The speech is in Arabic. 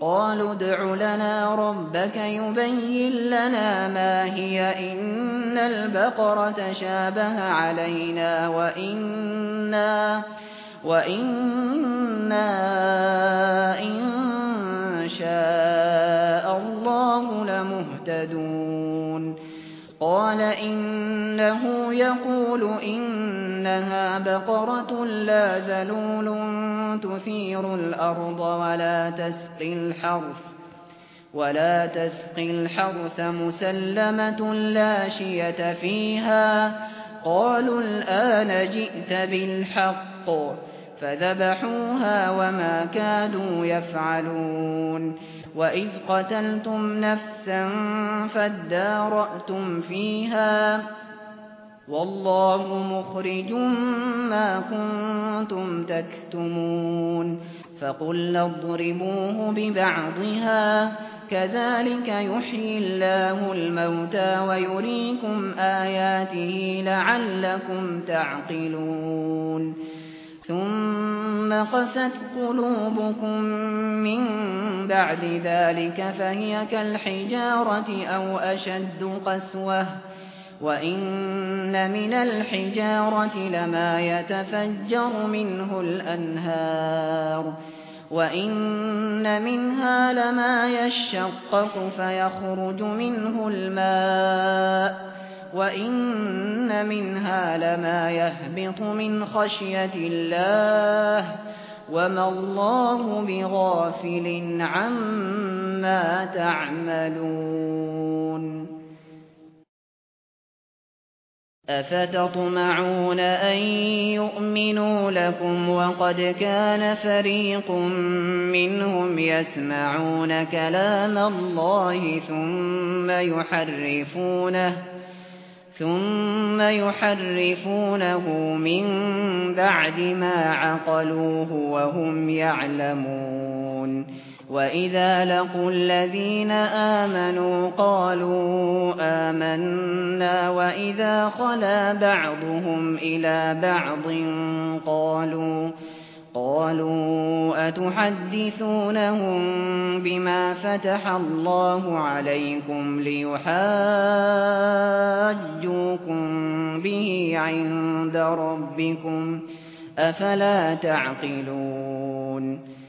قالوا ادع لنا ربك يبين لنا ما هي إن البقرة شابه علينا وإنا إن شاء الله لمهتدون قال إنه يقول إنها بقرة لا ذلول تثير الأرض ولا تسقي الحرث مسلمة لا شية فيها قالوا الآن جئت بالحق فذبحوها وما كادوا يفعلون وإذ قتلتم نفسا فادارأتم فيها والله مخرج ما كنتم تكتمون فقلنا اضربوه ببعضها كذلك يحيي الله الموتى ويريكم آياته لعلكم تعقلون ثم قست قلوبكم من بعد ذلك فهي كالحجارة أو أشد قسوة وإن من الحجارة لما يتفجر منه الأنهار وإن منها لما يشقق فيخرج منه الماء وإن منها لما يهبط من خشية الله وما الله بغافل عما تعملون أفتطمعون أن يؤمنوا لكم وقد كان فريق منهم يسمعون كلام الله ثم يحرفونه من بعد ما عقلوه وهم يعلمون وإذا لقوا الذين آمنوا قالوا آمنا وإذا خلا بعضهم إلى بعض قالوا أتحدثونهم بما فتح الله عليكم ليحاجوكم به عند ربكم أفلا تعقلون